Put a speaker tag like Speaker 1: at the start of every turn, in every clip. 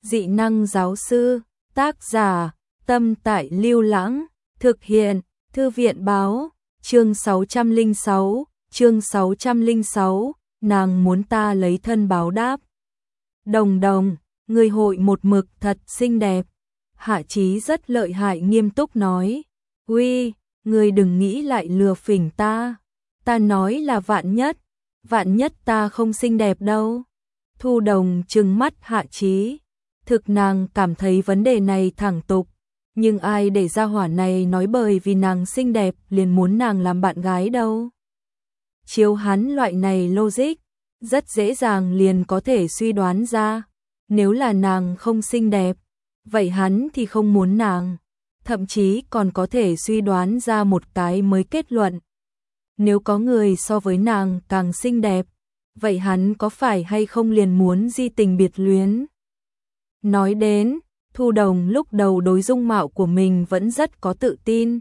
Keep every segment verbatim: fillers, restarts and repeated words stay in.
Speaker 1: Dị năng giáo sư, tác giả, Tâm Tại Lưu Lãng, thực hiện, Thư viện báo, chương sáu trăm lẻ sáu, chương sáu trăm lẻ sáu, nàng muốn ta lấy thân báo đáp. Đồng đồng, người hội một mực thật xinh đẹp. Hạ Chí rất lợi hại nghiêm túc nói. Uy, người đừng nghĩ lại lừa phỉnh ta. Ta nói là vạn nhất, vạn nhất ta không xinh đẹp đâu. Thu Đồng trừng mắt Hạ Chí. Thực nàng cảm thấy vấn đề này thẳng tục, nhưng ai để ra hỏa này nói bởi vì nàng xinh đẹp liền muốn nàng làm bạn gái đâu. Chiếu hắn loại này logic, rất dễ dàng liền có thể suy đoán ra, nếu là nàng không xinh đẹp, vậy hắn thì không muốn nàng, thậm chí còn có thể suy đoán ra một cái mới kết luận. Nếu có người so với nàng càng xinh đẹp, vậy hắn có phải hay không liền muốn di tình biệt luyến? Nói đến, Thu Đồng lúc đầu đối dung mạo của mình vẫn rất có tự tin.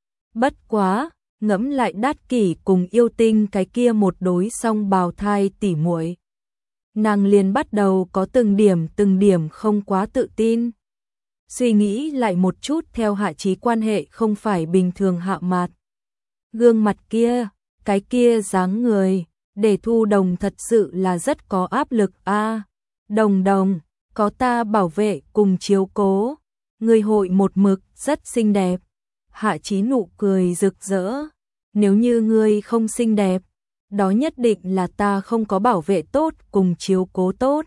Speaker 1: Bất quá, ngẫm lại Đát Kỷ cùng Yêu Tinh cái kia một đối song bào thai tỉ muội, nàng liền bắt đầu có từng điểm từng điểm không quá tự tin. Suy nghĩ lại một chút, theo Hạ Chí quan hệ không phải bình thường hạ mạt. Gương mặt kia, cái kia dáng người, để Thu Đồng thật sự là rất có áp lực a. À, Đồng Đồng, có ta bảo vệ cùng chiếu cố, người hội một mực rất xinh đẹp. Hạ Chí nụ cười rực rỡ. Nếu như ngươi không xinh đẹp, đó nhất định là ta không có bảo vệ tốt cùng chiếu cố tốt.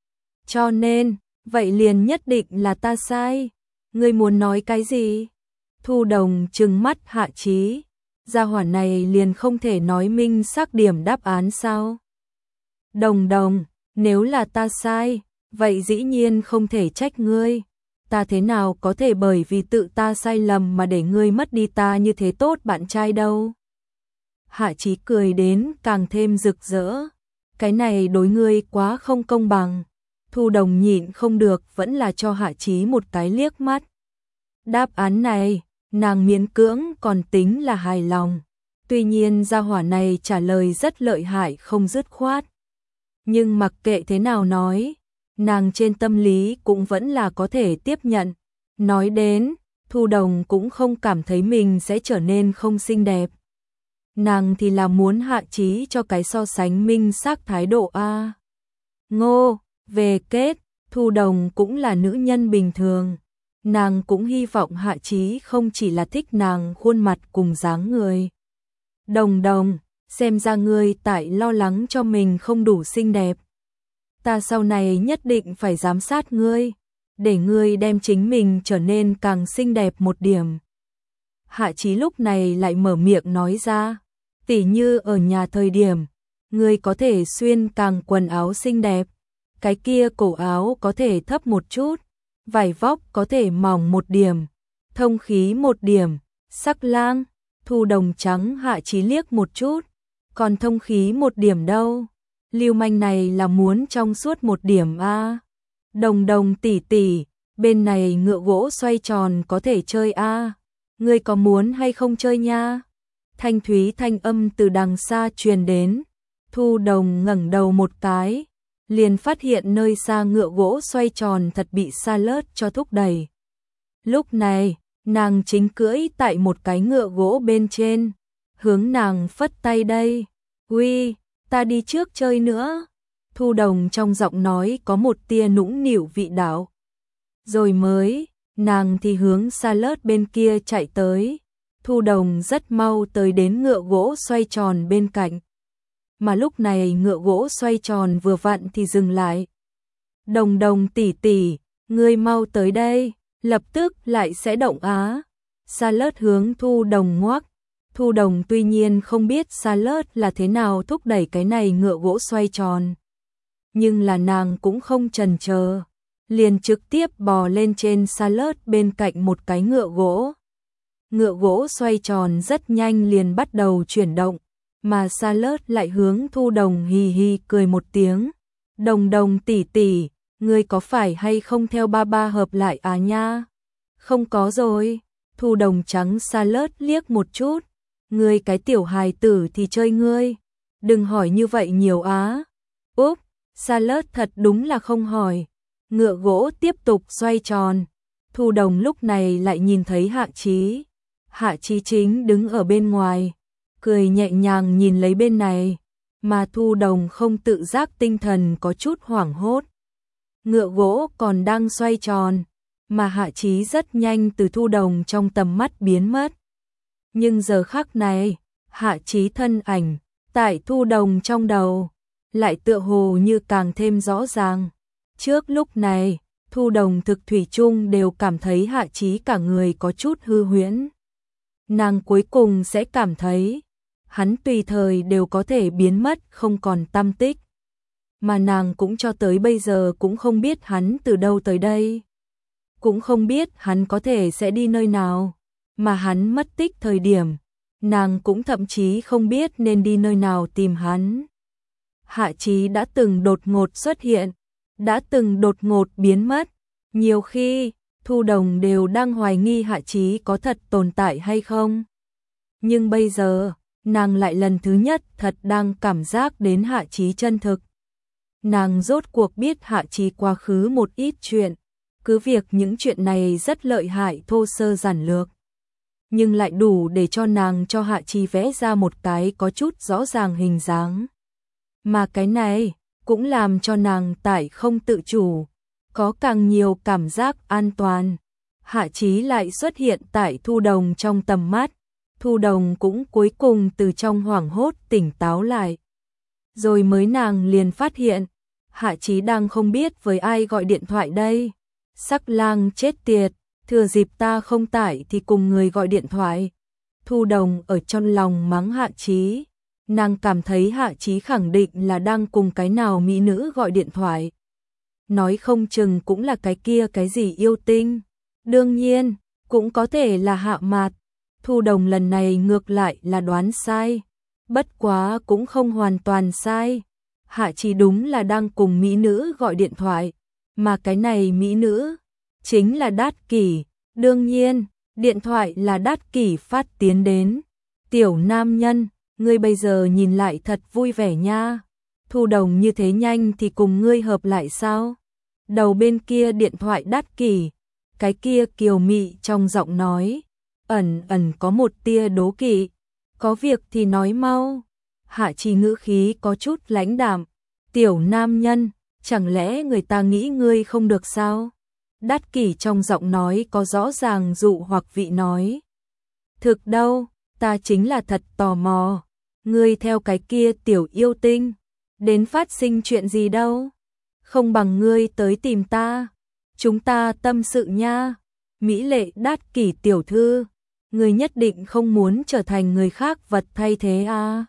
Speaker 1: Cho nên, vậy liền nhất định là ta sai. Ngươi muốn nói cái gì? Thu Đồng trừng mắt Hạ Chí. Gia hỏa này liền không thể nói minh xác điểm đáp án sao? Đồng Đồng, nếu là ta sai, vậy dĩ nhiên không thể trách ngươi. Ta thế nào có thể bởi vì tự ta sai lầm mà để ngươi mất đi ta như thế tốt bạn trai đâu. Hạ Chí cười đến càng thêm rực rỡ. Cái này đối ngươi quá không công bằng. Thu Đồng nhịn không được vẫn là cho Hạ Chí một cái liếc mắt. Đáp án này, nàng miễn cưỡng còn tính là hài lòng. Tuy nhiên gia hỏa này trả lời rất lợi hại không dứt khoát. Nhưng mặc kệ thế nào nói, nàng trên tâm lý cũng vẫn là có thể tiếp nhận. Nói đến, Thu Đồng cũng không cảm thấy mình sẽ trở nên không xinh đẹp. Nàng thì là muốn Hạ Chí cho cái so sánh minh xác thái độ a. Ngô, về kết, Thu Đồng cũng là nữ nhân bình thường. Nàng cũng hy vọng Hạ Chí không chỉ là thích nàng khuôn mặt cùng dáng người. Đồng Đồng, xem ra ngươi tại lo lắng cho mình không đủ xinh đẹp. Ta sau này nhất định phải giám sát ngươi, để ngươi đem chính mình trở nên càng xinh đẹp một điểm. Hạ Chí lúc này lại mở miệng nói ra, tỉ như ở nhà thời điểm, ngươi có thể xuyên càng quần áo xinh đẹp, cái kia cổ áo có thể thấp một chút, vải vóc có thể mỏng một điểm, thông khí một điểm, sắc lang. Thu Đồng trắng Hạ Chí liếc một chút, còn thông khí một điểm đâu? Lưu manh này là muốn trong suốt một điểm a. À. Đồng Đồng tỷ tỷ, bên này ngựa gỗ xoay tròn có thể chơi a. À. Ngươi có muốn hay không chơi nha? Thanh thúy thanh âm từ đằng xa truyền đến. Thu Đồng ngẩng đầu một cái, liền phát hiện nơi xa ngựa gỗ xoay tròn thật bị Charlotte cho thúc đẩy. Lúc này, nàng chính cưỡi tại một cái ngựa gỗ bên trên, hướng nàng phất tay đây. Uy, ta đi trước chơi nữa. Thu Đồng trong giọng nói có một tia nũng nịu vị đạo. Rồi mới, nàng thì hướng Charlotte bên kia chạy tới. Thu Đồng rất mau tới đến ngựa gỗ xoay tròn bên cạnh. Mà lúc này ngựa gỗ xoay tròn vừa vặn thì dừng lại. Đồng Đồng tỷ tỷ, ngươi mau tới đây, lập tức lại sẽ động á. Charlotte hướng Thu Đồng ngoắc. Thu Đồng tuy nhiên không biết Charlotte là thế nào thúc đẩy cái này ngựa gỗ xoay tròn. Nhưng là nàng cũng không chần chờ, liền trực tiếp bò lên trên Charlotte bên cạnh một cái ngựa gỗ. Ngựa gỗ xoay tròn rất nhanh liền bắt đầu chuyển động, mà Charlotte lại hướng Thu Đồng hì hì cười một tiếng. Đồng Đồng tỷ tỷ, ngươi có phải hay không theo ba ba hợp lại à nha? Không có rồi. Thu Đồng trắng Charlotte liếc một chút. Ngươi cái tiểu hài tử thì chơi ngươi. Đừng hỏi như vậy nhiều á. Úp, Charlotte thật đúng là không hỏi. ngựa gỗ tiếp tục xoay tròn. Thu Đồng lúc này lại nhìn thấy Hạ Chí. Hạ Chí chính đứng ở bên ngoài, cười nhẹ nhàng nhìn lấy bên này, mà Thu Đồng không tự giác tinh thần có chút hoảng hốt. Ngựa gỗ còn đang xoay tròn, mà Hạ Chí rất nhanh từ Thu Đồng trong tầm mắt biến mất. Nhưng giờ khắc này, Hạ Chí thân ảnh tại Thu Đồng trong đầu lại tựa hồ như càng thêm rõ ràng. Trước lúc này, Thu Đồng thực thủy chung đều cảm thấy Hạ Chí cả người có chút hư huyễn. Nàng cuối cùng sẽ cảm thấy hắn tùy thời đều có thể biến mất không còn tăm tích. Mà nàng cũng cho tới bây giờ cũng không biết hắn từ đâu tới đây. Cũng không biết hắn có thể sẽ đi nơi nào. Mà hắn mất tích thời điểm, nàng cũng thậm chí không biết nên đi nơi nào tìm hắn. Hạ Chí đã từng đột ngột xuất hiện, đã từng đột ngột biến mất. Nhiều khi, Thu Đồng đều đang hoài nghi Hạ Chí có thật tồn tại hay không. Nhưng bây giờ, nàng lại lần thứ nhất thật đang cảm giác đến Hạ Chí chân thực. Nàng rốt cuộc biết Hạ Chí quá khứ một ít chuyện, cứ việc những chuyện này rất lợi hại thô sơ giản lược, nhưng lại đủ để cho nàng cho Hạ Chí vẽ ra một cái có chút rõ ràng hình dáng. Mà cái này cũng làm cho nàng tại không tự chủ, có càng nhiều cảm giác an toàn. Hạ Chí lại xuất hiện tại Thu Đồng trong tầm mắt. Thu Đồng cũng cuối cùng từ trong hoảng hốt tỉnh táo lại. Rồi mới nàng liền phát hiện, Hạ Chí đang không biết với ai gọi điện thoại đây. Sắc lang chết tiệt, thừa dịp ta không tại thì cùng người gọi điện thoại. Thu Đồng ở trong lòng mắng Hạ Chí. Nàng cảm thấy Hạ Chí khẳng định là đang cùng cái nào mỹ nữ gọi điện thoại. Nói không chừng cũng là cái kia cái gì yêu tinh. Đương nhiên, cũng có thể là Hạ Mạt. Thu Đồng lần này ngược lại là đoán sai. Bất quá cũng không hoàn toàn sai. Hạ Chí đúng là đang cùng mỹ nữ gọi điện thoại. Mà cái này mỹ nữ chính là Đát Kỷ. Đương nhiên, điện thoại là Đát Kỷ phát tiến đến. Tiểu nam nhân, ngươi bây giờ nhìn lại thật vui vẻ nha. Thu Đồng như thế nhanh thì cùng ngươi hợp lại sao? Đầu bên kia điện thoại Đát Kỷ, cái kia kiều mị trong giọng nói, ẩn ẩn có một tia đố kỵ. Có việc thì nói mau. Hạ Chí ngữ khí có chút lãnh đạm. Tiểu nam nhân, chẳng lẽ người ta nghĩ ngươi không được sao? Đát Kỷ trong giọng nói có rõ ràng dụ hoặc vị nói. Thực đâu, ta chính là thật tò mò. Ngươi theo cái kia tiểu yêu tinh, đến phát sinh chuyện gì đâu? Không bằng ngươi tới tìm ta. Chúng ta tâm sự nha. Mỹ lệ Đát Kỷ tiểu thư, ngươi nhất định không muốn trở thành người khác vật thay thế à?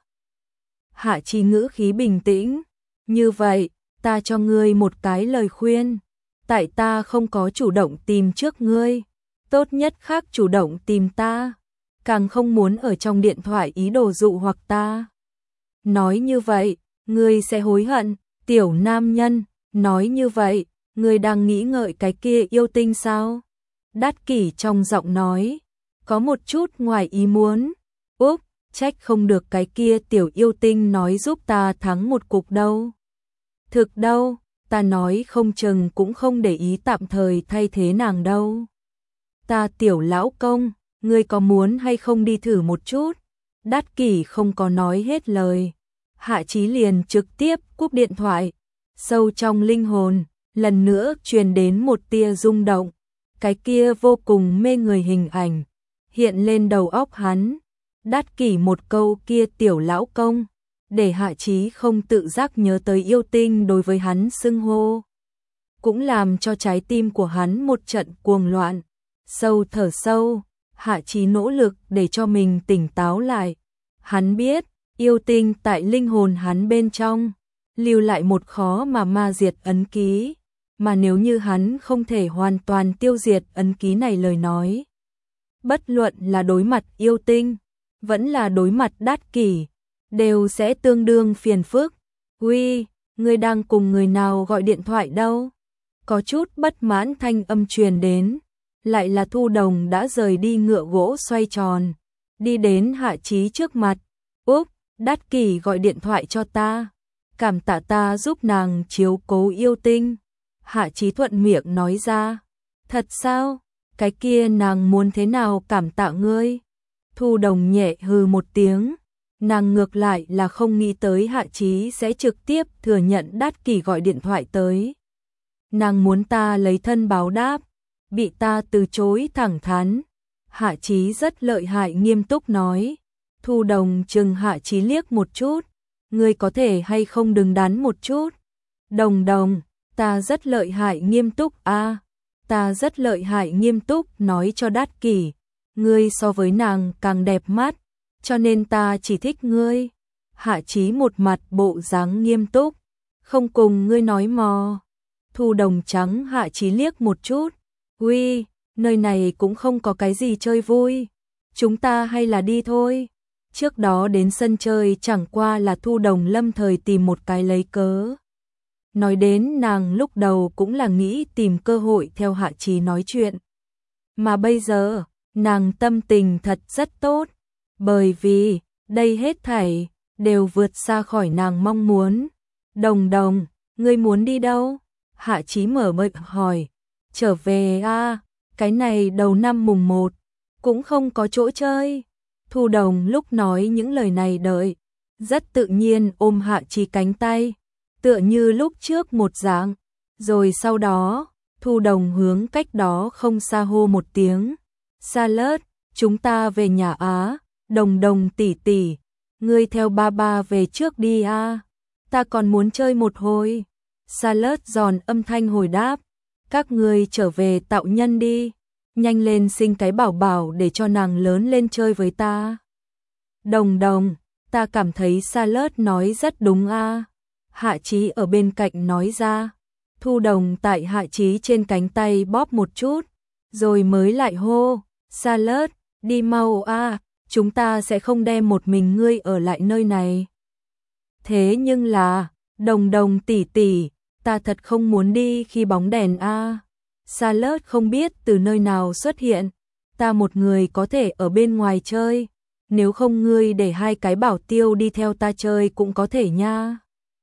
Speaker 1: Hạ Chí ngữ khí bình tĩnh. Như vậy, ta cho ngươi một cái lời khuyên. Tại ta không có chủ động tìm trước ngươi, tốt nhất khác chủ động tìm ta. Càng không muốn ở trong điện thoại ý đồ dụ hoặc ta. Nói như vậy, ngươi sẽ hối hận. Tiểu nam nhân, nói như vậy, ngươi đang nghĩ ngợi cái kia yêu tinh sao? Đát Kỷ trong giọng nói có một chút ngoài ý muốn. Úp, trách không được cái kia tiểu yêu tinh nói giúp ta thắng một cuộc đâu. Thực đâu, ta nói không chừng cũng không để ý tạm thời thay thế nàng đâu. Ta tiểu lão công, ngươi có muốn hay không đi thử một chút? Đát Kỷ không có nói hết lời. Hạ Chí liền trực tiếp cúp điện thoại. Sâu trong linh hồn, lần nữa truyền đến một tia rung động. Cái kia vô cùng mê người hình ảnh hiện lên đầu óc hắn. Đát Kỷ một câu kia tiểu lão công, để Hạ Chí không tự giác nhớ tới yêu tinh đối với hắn xưng hô. Cũng làm cho trái tim của hắn một trận cuồng loạn. Sâu thở sâu, Hạ Chí nỗ lực để cho mình tỉnh táo lại. Hắn biết, yêu tinh tại linh hồn hắn bên trong, lưu lại một khó mà ma diệt ấn ký. Mà nếu như hắn không thể hoàn toàn tiêu diệt ấn ký này lời nói, bất luận là đối mặt yêu tinh, vẫn là đối mặt Đát Kỷ, đều sẽ tương đương phiền phức. Uy, ngươi đang cùng người nào gọi điện thoại đâu? Có chút bất mãn thanh âm truyền đến. Lại là Thu Đồng đã rời đi ngựa gỗ xoay tròn, đi đến Hạ Chí trước mặt. Úp, Đát Kỷ gọi điện thoại cho ta, cảm tạ ta giúp nàng chiếu cố yêu tinh. Hạ Chí thuận miệng nói ra. Thật sao? Cái kia nàng muốn thế nào cảm tạ ngươi? Thu Đồng nhẹ hừ một tiếng. Nàng ngược lại là không nghĩ tới Hạ Chí sẽ trực tiếp thừa nhận Đát Kỷ gọi điện thoại tới. Nàng muốn ta lấy thân báo đáp, bị ta từ chối thẳng thắn. Hạ Chí rất lợi hại nghiêm túc nói. Thu Đồng chừng Hạ Chí liếc một chút. Ngươi có thể hay không đừng đắn một chút? Đồng Đồng, ta rất lợi hại nghiêm túc a, à, ta rất lợi hại nghiêm túc nói cho Đát Kỷ. Ngươi so với nàng càng đẹp mắt, cho nên ta chỉ thích ngươi. Hạ Chí một mặt bộ dáng nghiêm túc, không cùng ngươi nói mò. Thu Đồng trắng Hạ Chí liếc một chút. Uy, nơi này cũng không có cái gì chơi vui. Chúng ta hay là đi thôi. Trước đó đến sân chơi chẳng qua là Thu Đồng lâm thời tìm một cái lấy cớ. Nói đến nàng lúc đầu cũng là nghĩ tìm cơ hội theo Hạ Chí nói chuyện. Mà bây giờ, nàng tâm tình thật rất tốt. Bởi vì, đây hết thảy, đều vượt xa khỏi nàng mong muốn. Đồng Đồng, ngươi muốn đi đâu? Hạ Chí mở miệng hỏi. Trở về a, à, cái này đầu năm mùng một, cũng không có chỗ chơi. Thu Đồng lúc nói những lời này đợi, rất tự nhiên ôm Hạ Chí cánh tay, tựa như lúc trước một dạng. Rồi sau đó, Thu Đồng hướng cách đó không xa hô một tiếng. Charlotte, chúng ta về nhà á. Đồng Đồng tỷ tỷ, ngươi theo ba ba về trước đi a, à. Ta còn muốn chơi một hồi. Charlotte giòn âm thanh hồi đáp. Các ngươi trở về tạo nhân đi, nhanh lên sinh cái bảo bảo để cho nàng lớn lên chơi với ta. Đồng Đồng, ta cảm thấy Charlotte nói rất đúng a. À. Hạ Chí ở bên cạnh nói ra. Thu Đồng tại Hạ Chí trên cánh tay bóp một chút, rồi mới lại hô. Charlotte, đi mau a, à, chúng ta sẽ không đem một mình ngươi ở lại nơi này. Thế nhưng là, Đồng Đồng tỷ tỷ, ta thật không muốn đi khi bóng đèn a. À. Charlotte không biết từ nơi nào xuất hiện, ta một người có thể ở bên ngoài chơi, nếu không ngươi để hai cái bảo tiêu đi theo ta chơi cũng có thể nha.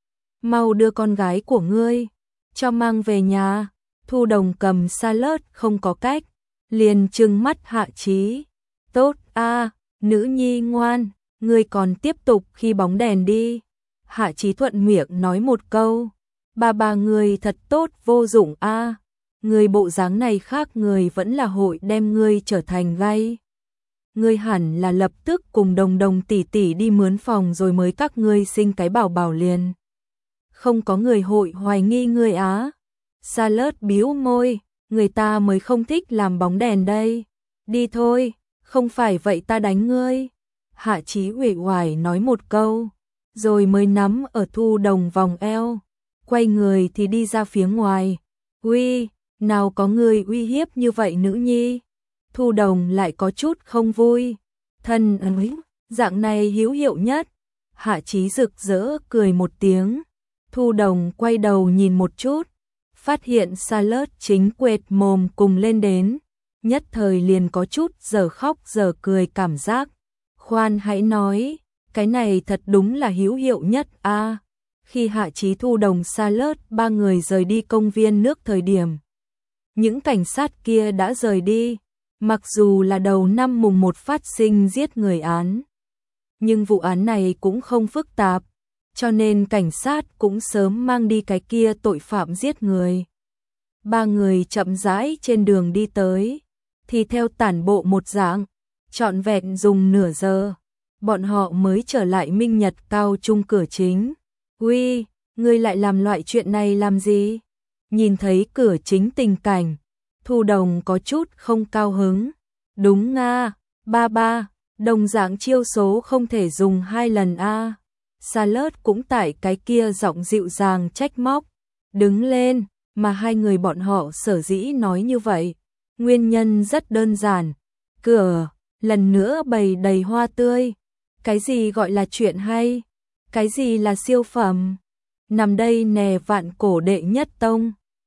Speaker 1: Mau đưa con gái của ngươi cho mang về nhà. Thu Đồng cầm Charlotte không có cách, liền trừng mắt Hạ Chí. Tốt a, à, nữ nhi ngoan, ngươi còn tiếp tục khi bóng đèn đi. Hạ Chí thuận miệng nói một câu. Ba ba ngươi thật tốt vô dụng a, à. Ngươi bộ dáng này khác người vẫn là hội đem ngươi trở thành gay. Ngươi hẳn là lập tức cùng Đồng Đồng tỷ tỷ đi mướn phòng rồi mới các ngươi sinh cái bảo bảo liền. Không có người hội hoài nghi ngươi á. Charlotte bĩu môi, người ta mới không thích làm bóng đèn đây. Đi thôi, không phải vậy ta đánh ngươi. Hạ Chí uể oải nói một câu, rồi mới nắm ở Thu Đồng vòng eo, quay người thì đi ra phía ngoài. Uy, nào có người uy hiếp như vậy nữ nhi. Thu Đồng lại có chút không vui. Thân ấy, dạng này hữu hiệu nhất. Hạ Chí rực rỡ cười một tiếng. Thu Đồng quay đầu nhìn một chút, phát hiện Charlotte chính quệt mồm cùng lên đến, nhất thời liền có chút giờ khóc giờ cười cảm giác. Khoan hãy nói, cái này thật đúng là hữu hiệu nhất a. À, khi Hạ Chí Thu Đồng Charlotte ba người rời đi công viên nước thời điểm, những cảnh sát kia đã rời đi. Mặc dù là đầu năm mùng một phát sinh giết người án, nhưng vụ án này cũng không phức tạp, cho nên cảnh sát cũng sớm mang đi cái kia tội phạm giết người. Ba người chậm rãi trên đường đi tới, thì theo tản bộ một dạng, trọn vẹn dùng nửa giờ, bọn họ mới trở lại Minh Nhật cao trung cửa chính. Uy, ngươi lại làm loại chuyện này làm gì? Nhìn thấy cửa chính tình cảnh, Thu Đồng có chút không cao hứng. Đúng nga, ba ba, đồng dạng chiêu số không thể dùng hai lần a. À. Charlotte cũng tại cái kia giọng dịu dàng trách móc. Đứng lên, mà hai người bọn họ sở dĩ nói như vậy. Nguyên nhân rất đơn giản. Cửa, lần nữa bày đầy hoa tươi. Cái gì gọi là chuyện hay? Cái gì là siêu phẩm? Nằm đây nè vạn cổ đệ nhất tông.